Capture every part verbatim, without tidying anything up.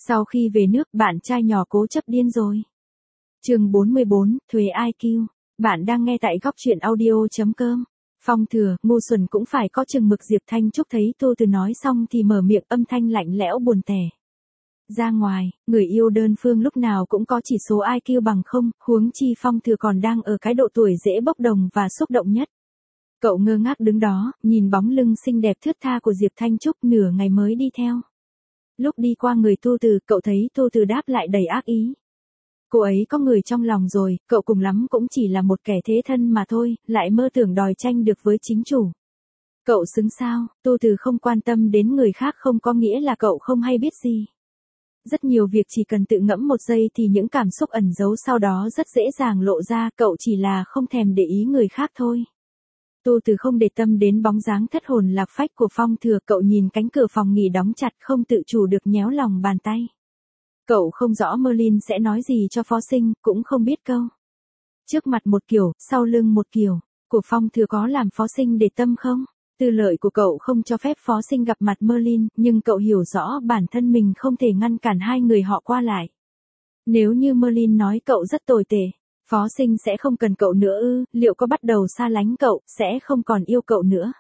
Sau khi về nước, bạn trai nhỏ cố chấp điên rồi. Chương bốn mươi bốn, thuế i kiu. Bạn đang nghe tại góc truyện audio chấm com. Phong thừa, ngu xuẩn cũng phải có chừng mực. Diệp Thanh Trúc thấy Tô Từ nói xong thì mở miệng, âm thanh lạnh lẽo buồn tẻ. Ra ngoài, người yêu đơn phương lúc nào cũng có chỉ số i kiu bằng không, huống chi Phong thừa còn đang ở cái độ tuổi dễ bốc đồng và xúc động nhất. Cậu ngơ ngác đứng đó, nhìn bóng lưng xinh đẹp thướt tha của Diệp Thanh Trúc nửa ngày mới đi theo. Lúc đi qua người Tô Từ, cậu thấy Tô Từ đáp lại đầy ác ý. Cô ấy có người trong lòng rồi, cậu cùng lắm cũng chỉ là một kẻ thế thân mà thôi, lại mơ tưởng đòi tranh được với chính chủ. Cậu xứng sao? Tô Từ không quan tâm đến người khác không có nghĩa là cậu không hay biết gì. Rất nhiều việc chỉ cần tự ngẫm một giây thì những cảm xúc ẩn giấu sau đó rất dễ dàng lộ ra, cậu chỉ là không thèm để ý người khác thôi. Tô Từ không để tâm đến bóng dáng thất hồn lạc phách của Phong thừa, cậu nhìn cánh cửa phòng nghỉ đóng chặt không tự chủ được nhéo lòng bàn tay. Cậu không rõ Merlin sẽ nói gì cho Phó Sinh, cũng không biết câu. Trước mặt một kiểu, sau lưng một kiểu, của Phong thừa có làm Phó Sinh để tâm không? Tư lợi của cậu không cho phép Phó Sinh gặp mặt Merlin, nhưng cậu hiểu rõ bản thân mình không thể ngăn cản hai người họ qua lại. Nếu như Merlin nói cậu rất tồi tệ, Phó Sinh sẽ không cần cậu nữa ư, liệu có bắt đầu xa lánh cậu, sẽ không còn yêu cậu nữa.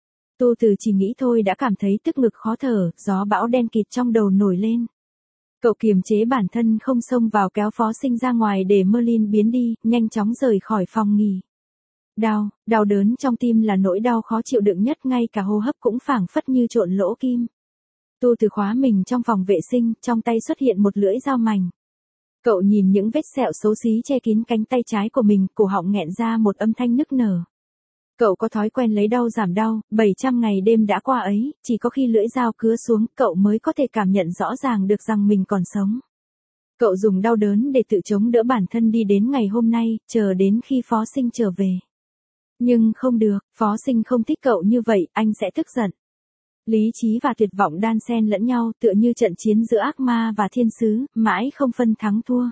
Tô Từ chỉ nghĩ thôi đã cảm thấy tức ngực khó thở, gió bão đen kịt trong đầu nổi lên. Cậu kiềm chế bản thân không xông vào kéo Phó Sinh ra ngoài để Merlin biến đi, nhanh chóng rời khỏi phòng nghỉ. Đau, đau đớn trong tim là nỗi đau khó chịu đựng nhất, ngay cả hô hấp cũng phảng phất như trộn lỗ kim. Tô Từ khóa mình trong phòng vệ sinh, trong tay xuất hiện một lưỡi dao mảnh. Cậu nhìn những vết sẹo xấu xí che kín cánh tay trái của mình, cổ họng nghẹn ra một âm thanh nức nở. Cậu có thói quen lấy đau giảm đau, bảy trăm ngày đêm đã qua ấy, chỉ có khi lưỡi dao cứa xuống, cậu mới có thể cảm nhận rõ ràng được rằng mình còn sống. Cậu dùng đau đớn để tự chống đỡ bản thân đi đến ngày hôm nay, chờ đến khi Phó Sinh trở về. Nhưng không được, Phó Sinh không thích cậu như vậy, anh sẽ tức giận. Lý trí và tuyệt vọng đan xen lẫn nhau, tựa như trận chiến giữa ác ma và thiên sứ, mãi không phân thắng thua.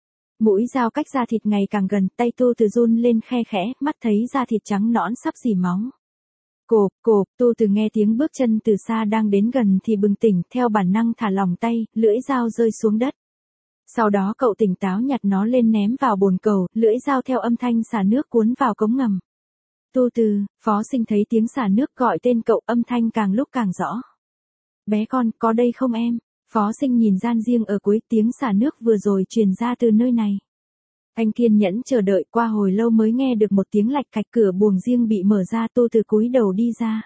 Mũi dao cách da thịt ngày càng gần, tay Tô Từ run lên khe khẽ, mắt thấy da thịt trắng nõn sắp rỉ máu. Cộp, cộp, Tô Từ nghe tiếng bước chân từ xa đang đến gần thì bừng tỉnh, theo bản năng thả lỏng tay, lưỡi dao rơi xuống đất. Sau đó cậu tỉnh táo nhặt nó lên ném vào bồn cầu, lưỡi dao theo âm thanh xả nước cuốn vào cống ngầm. Tô Từ, Phó Sinh thấy tiếng xả nước gọi tên cậu, âm thanh càng lúc càng rõ. Bé con, có đây không em? Phó Sinh nhìn gian riêng ở cuối, tiếng xả nước vừa rồi truyền ra từ nơi này. Anh kiên nhẫn chờ đợi, qua hồi lâu mới nghe được một tiếng lạch cạch, cửa buồng riêng bị mở ra. Tô Từ cúi đầu đi ra.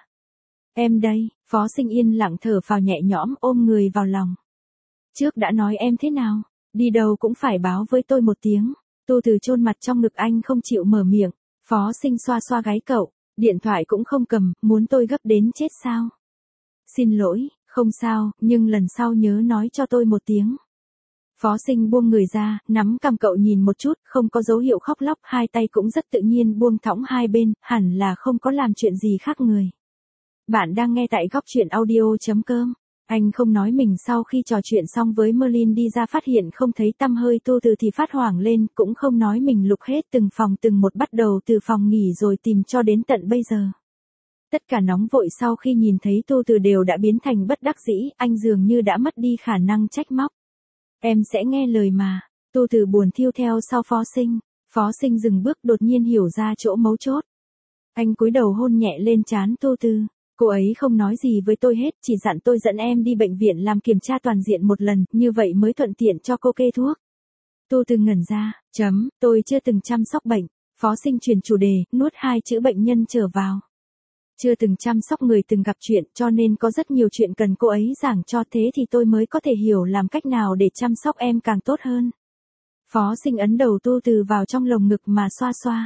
Em đây, Phó Sinh yên lặng thở phào nhẹ nhõm, ôm người vào lòng. Trước đã nói em thế nào, đi đâu cũng phải báo với tôi một tiếng. Tô Từ chôn mặt trong ngực anh không chịu mở miệng. Phó Sinh xoa xoa gáy cậu, điện thoại cũng không cầm, muốn tôi gấp đến chết sao? Xin lỗi, không sao, nhưng lần sau nhớ nói cho tôi một tiếng. Phó Sinh buông người ra, nắm cằm cậu nhìn một chút, không có dấu hiệu khóc lóc, hai tay cũng rất tự nhiên buông thõng hai bên, hẳn là không có làm chuyện gì khác người. Bạn đang nghe tại góc truyện audio chấm com. Anh không nói mình sau khi trò chuyện xong với Merlin đi ra phát hiện không thấy tăm hơi Tô Từ thì phát hoảng lên, cũng không nói mình lục hết từng phòng từng một, bắt đầu từ phòng nghỉ rồi tìm cho đến tận bây giờ. Tất cả nóng vội sau khi nhìn thấy Tô Từ đều đã biến thành bất đắc dĩ, anh dường như đã mất đi khả năng trách móc. Em sẽ nghe lời mà. Tô Từ buồn thiêu theo sau Phó Sinh. Phó Sinh dừng bước, đột nhiên hiểu ra chỗ mấu chốt. Anh cúi đầu hôn nhẹ lên trán Tô Từ. Cô ấy không nói gì với tôi hết, chỉ dặn tôi dẫn em đi bệnh viện làm kiểm tra toàn diện một lần, như vậy mới thuận tiện cho cô kê thuốc. Tô Từ ngẩn ra, chấm, tôi chưa từng chăm sóc bệnh. Phó Sinh chuyển chủ đề, nuốt hai chữ bệnh nhân trở vào. Chưa từng chăm sóc người từng gặp chuyện, cho nên có rất nhiều chuyện cần cô ấy giảng cho, thế thì tôi mới có thể hiểu làm cách nào để chăm sóc em càng tốt hơn. Phó Sinh ấn đầu Tô Từ vào trong lồng ngực mà xoa xoa.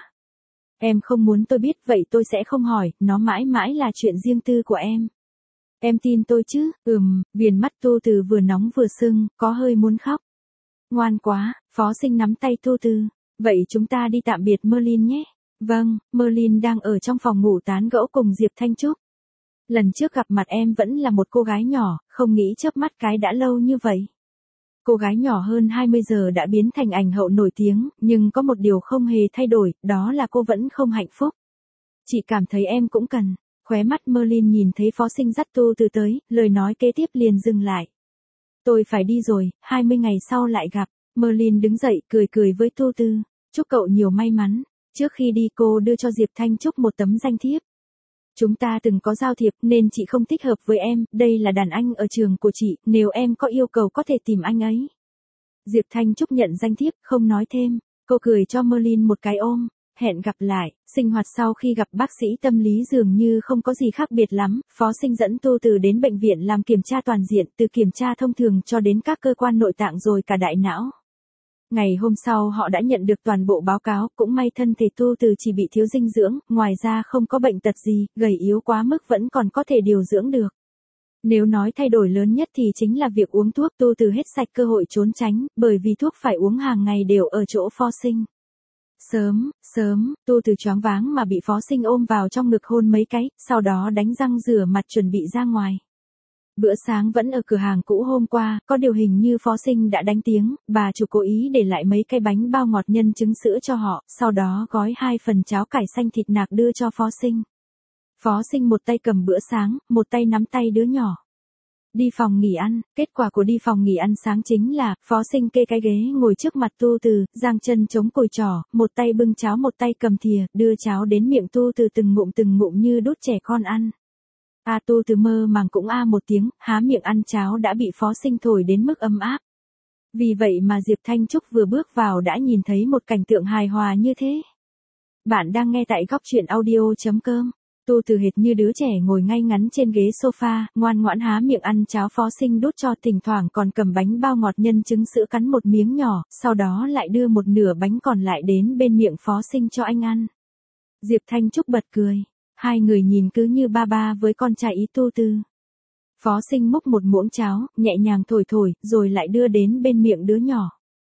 Em không muốn tôi biết, vậy tôi sẽ không hỏi, nó mãi mãi là chuyện riêng tư của em. Em tin tôi chứ? Ừm, viền mắt Tô Từ vừa nóng vừa sưng, có hơi muốn khóc. Ngoan quá, Phó Sinh nắm tay Tô Từ. Vậy chúng ta đi tạm biệt Merlin nhé. Vâng, Merlin đang ở trong phòng ngủ tán gẫu cùng Diệp Thanh Trúc. Lần trước gặp mặt em vẫn là một cô gái nhỏ, không nghĩ chớp mắt cái đã lâu như vậy. Cô gái nhỏ hơn hai mươi giờ đã biến thành ảnh hậu nổi tiếng, nhưng có một điều không hề thay đổi, đó là cô vẫn không hạnh phúc. Chị cảm thấy em cũng cần. Khóe mắt Merlin nhìn thấy Phó Sinh dắt Tô Từ tới, lời nói kế tiếp liền dừng lại. Tôi phải đi rồi, hai mươi ngày sau lại gặp. Merlin đứng dậy cười cười với Tu Tư. Chúc cậu nhiều may mắn. Trước khi đi cô đưa cho Diệp Thanh Trúc một tấm danh thiếp. Chúng ta từng có giao thiệp nên chị không thích hợp với em, đây là đàn anh ở trường của chị, nếu em có yêu cầu có thể tìm anh ấy. Diệp Thanh Trúc nhận danh thiếp, không nói thêm. Cô cười cho Merlin một cái ôm. Hẹn gặp lại, sinh hoạt sau khi gặp bác sĩ tâm lý dường như không có gì khác biệt lắm, Phó Sinh dẫn Tu Từ đến bệnh viện làm kiểm tra toàn diện, từ kiểm tra thông thường cho đến các cơ quan nội tạng rồi cả đại não. Ngày hôm sau họ đã nhận được toàn bộ báo cáo, cũng may thân thể Tu Từ chỉ bị thiếu dinh dưỡng, ngoài ra không có bệnh tật gì, gầy yếu quá mức vẫn còn có thể điều dưỡng được. Nếu nói thay đổi lớn nhất thì chính là việc uống thuốc. Tu Từ hết sạch cơ hội trốn tránh, bởi vì thuốc phải uống hàng ngày đều ở chỗ Phó Sinh. Sớm, sớm, Tu Từ choáng váng mà bị Phó Sinh ôm vào trong ngực hôn mấy cái, sau đó đánh răng rửa mặt chuẩn bị ra ngoài. Bữa sáng vẫn ở cửa hàng cũ hôm qua, có điều hình như Phó Sinh đã đánh tiếng, bà chủ cố ý để lại mấy cái bánh bao ngọt nhân trứng sữa cho họ, sau đó gói hai phần cháo cải xanh thịt nạc đưa cho Phó Sinh. Phó Sinh một tay cầm bữa sáng, một tay nắm tay đứa nhỏ. Đi phòng nghỉ ăn, kết quả của đi phòng nghỉ ăn sáng chính là, Phó Sinh kê cái ghế ngồi trước mặt Tu Từ, giang chân chống cùi trỏ, một tay bưng cháo một tay cầm thìa, đưa cháo đến miệng Tu Từ từng ngụm từng ngụm như đút trẻ con ăn. A Tu Từ mơ màng cũng a một tiếng, há miệng ăn cháo đã bị Phó Sinh thổi đến mức ấm áp. Vì vậy mà Diệp Thanh Trúc vừa bước vào đã nhìn thấy một cảnh tượng hài hòa như thế. Bạn đang nghe tại góc truyện audio chấm com. Tu Từ hệt như đứa trẻ ngồi ngay ngắn trên ghế sofa, ngoan ngoãn há miệng ăn cháo Phó Sinh đút cho, thỉnh thoảng còn cầm bánh bao ngọt nhân trứng sữa cắn một miếng nhỏ, sau đó lại đưa một nửa bánh còn lại đến bên miệng Phó Sinh cho anh ăn. Diệp Thanh Trúc bật cười. Hai người nhìn cứ như ba ba với con trai ý Tu Tư. Phó Sinh múc một muỗng cháo, nhẹ nhàng thổi thổi, rồi lại đưa đến bên miệng đứa nhỏ.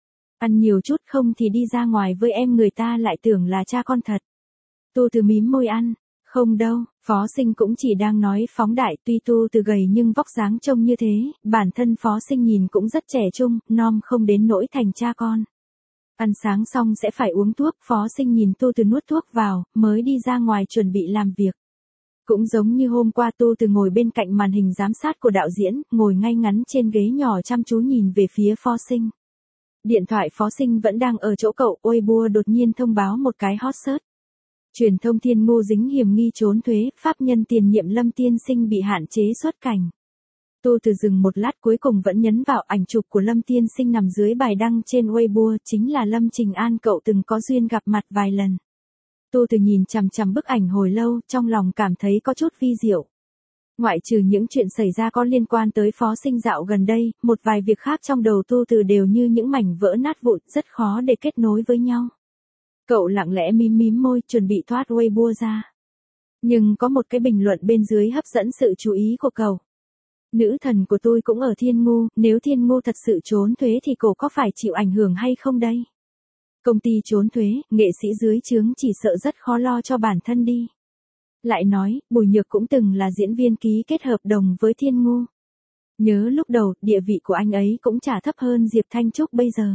Ăn nhiều chút không thì đi ra ngoài với em người ta lại tưởng là cha con thật. Tu Tư mím môi ăn. Không đâu, Phó Sinh cũng chỉ đang nói phóng đại, tuy Tu Từ gầy nhưng vóc dáng trông như thế, bản thân Phó Sinh nhìn cũng rất trẻ trung, non không đến nỗi thành cha con. Ăn sáng xong sẽ phải uống thuốc, Phó Sinh nhìn Tu Từ nuốt thuốc vào, mới đi ra ngoài chuẩn bị làm việc. Cũng giống như hôm qua Tu Từ ngồi bên cạnh màn hình giám sát của đạo diễn, ngồi ngay ngắn trên ghế nhỏ chăm chú nhìn về phía Phó Sinh. Điện thoại Phó Sinh vẫn đang ở chỗ cậu, Weibo đột nhiên thông báo một cái hot search. Truyền thông Thiên Ngô dính hiểm nghi trốn thuế, pháp nhân tiền nhiệm Lâm Tiên Sinh bị hạn chế xuất cảnh. Tu Từ dừng một lát cuối cùng vẫn nhấn vào ảnh chụp của Lâm Tiên Sinh nằm dưới bài đăng trên Weibo, chính là Lâm Trình An cậu từng có duyên gặp mặt vài lần. Tu Từ nhìn chằm chằm bức ảnh hồi lâu, trong lòng cảm thấy có chút vi diệu. Ngoại trừ những chuyện xảy ra có liên quan tới Phó Sinh dạo gần đây, một vài việc khác trong đầu Tu Từ đều như những mảnh vỡ nát vụn, rất khó để kết nối với nhau. Cậu lặng lẽ mím mím môi, chuẩn bị thoát Weibo ra. Nhưng có một cái bình luận bên dưới hấp dẫn sự chú ý của cậu. Nữ thần của tôi cũng ở Thiên Ngô, nếu Thiên Ngô thật sự trốn thuế thì cô có phải chịu ảnh hưởng hay không đây? Công ty trốn thuế, nghệ sĩ dưới trướng chỉ sợ rất khó lo cho bản thân đi. Lại nói, Bùi Nhược cũng từng là diễn viên ký kết hợp đồng với Thiên Ngô. Nhớ lúc đầu, địa vị của anh ấy cũng chả thấp hơn Diệp Thanh Trúc bây giờ.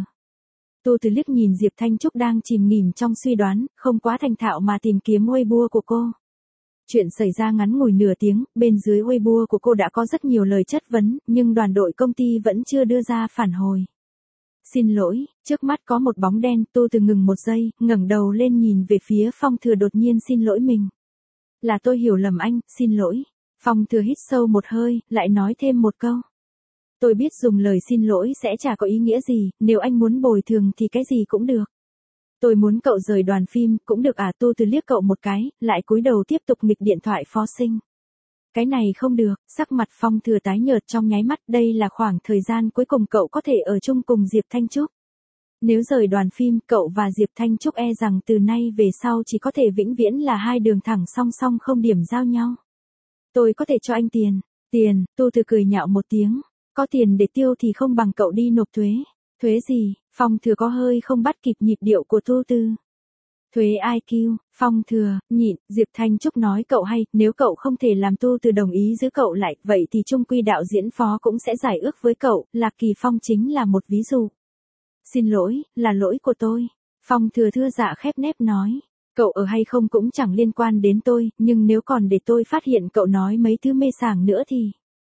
Tu Từ liếc nhìn Diệp Thanh Trúc đang chìm nghỉm trong suy đoán, không quá thành thạo mà tìm kiếm Weibo của cô. Chuyện xảy ra ngắn ngủi nửa tiếng, bên dưới Weibo của cô đã có rất nhiều lời chất vấn, nhưng đoàn đội công ty vẫn chưa đưa ra phản hồi. Xin lỗi, trước mắt có một bóng đen, Tu Từ ngừng một giây, ngẩng đầu lên nhìn về phía Phong Thừa đột nhiên xin lỗi mình. Là tôi hiểu lầm anh, xin lỗi. Phong Thừa hít sâu một hơi, lại nói thêm một câu. Tôi biết dùng lời xin lỗi sẽ chả có ý nghĩa gì, nếu anh muốn bồi thường thì cái gì cũng được. Tôi muốn cậu rời đoàn phim, cũng được à? Tu Từ liếc cậu một cái, lại cúi đầu tiếp tục nghịch điện thoại Phó Sinh. Cái này không được, sắc mặt Phong Thừa tái nhợt trong nháy mắt, đây là khoảng thời gian cuối cùng cậu có thể ở chung cùng Diệp Thanh Trúc. Nếu rời đoàn phim, cậu và Diệp Thanh Trúc e rằng từ nay về sau chỉ có thể vĩnh viễn là hai đường thẳng song song không điểm giao nhau. Tôi có thể cho anh tiền. Tiền, Tu Từ cười nhạo một tiếng. Có tiền để tiêu thì không bằng cậu đi nộp thuế. Thuế gì? Phong Thừa có hơi không bắt kịp nhịp điệu của Tu Từ. Thuế i kiu, Phong Thừa, nhịn, Diệp Thanh Trúc nói cậu hay, nếu cậu không thể làm Tu Từ đồng ý giữ cậu lại, vậy thì chung quy đạo diễn Phó cũng sẽ giải ước với cậu, Lạc Kỳ Phong chính là một ví dụ. Xin lỗi, là lỗi của tôi. Phong Thừa thưa dạ khép nép nói. Cậu ở hay không cũng chẳng liên quan đến tôi, nhưng nếu còn để tôi phát hiện cậu nói mấy thứ mê sảng nữa thì...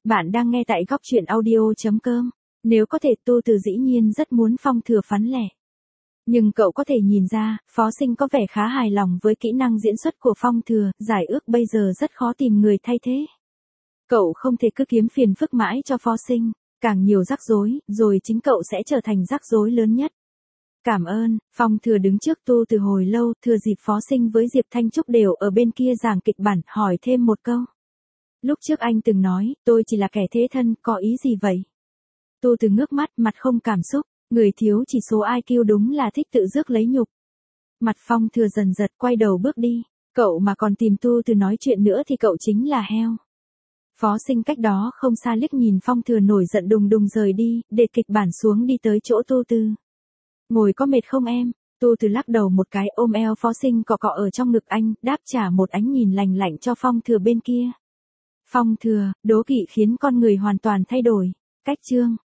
Bạn đang nghe tại góc chuyện audio.com. Nếu có thể Tu Từ dĩ nhiên rất muốn Phong Thừa phán lẻ. Nhưng cậu có thể nhìn ra, Phó Sinh có vẻ khá hài lòng với kỹ năng diễn xuất của Phong Thừa, giải ước bây giờ rất khó tìm người thay thế. Cậu không thể cứ kiếm phiền phức mãi cho Phó Sinh, càng nhiều rắc rối, rồi chính cậu sẽ trở thành rắc rối lớn nhất. Cảm ơn, Phong Thừa đứng trước Tu Từ hồi lâu, thừa dịp Phó Sinh với Diệp Thanh Trúc đều ở bên kia giảng kịch bản, hỏi thêm một câu. Lúc trước anh từng nói, tôi chỉ là kẻ thế thân, có ý gì vậy? Tu Từ ngước mắt, mặt không cảm xúc, người thiếu chỉ số i kiu đúng là thích tự rước lấy nhục. Mặt Phong Thừa dần giật, quay đầu bước đi, cậu mà còn tìm Tu Từ nói chuyện nữa thì cậu chính là heo. Phó Sinh cách đó không xa liếc nhìn Phong Thừa nổi giận đùng đùng rời đi, để kịch bản xuống đi tới chỗ Tu Từ. Ngồi có mệt không em? Tu Từ lắc đầu một cái, ôm eo Phó Sinh cọ cọ ở trong ngực anh, đáp trả một ánh nhìn lành lạnh cho Phong Thừa bên kia. Phong Thừa, đố kỵ khiến con người hoàn toàn thay đổi. Cách chương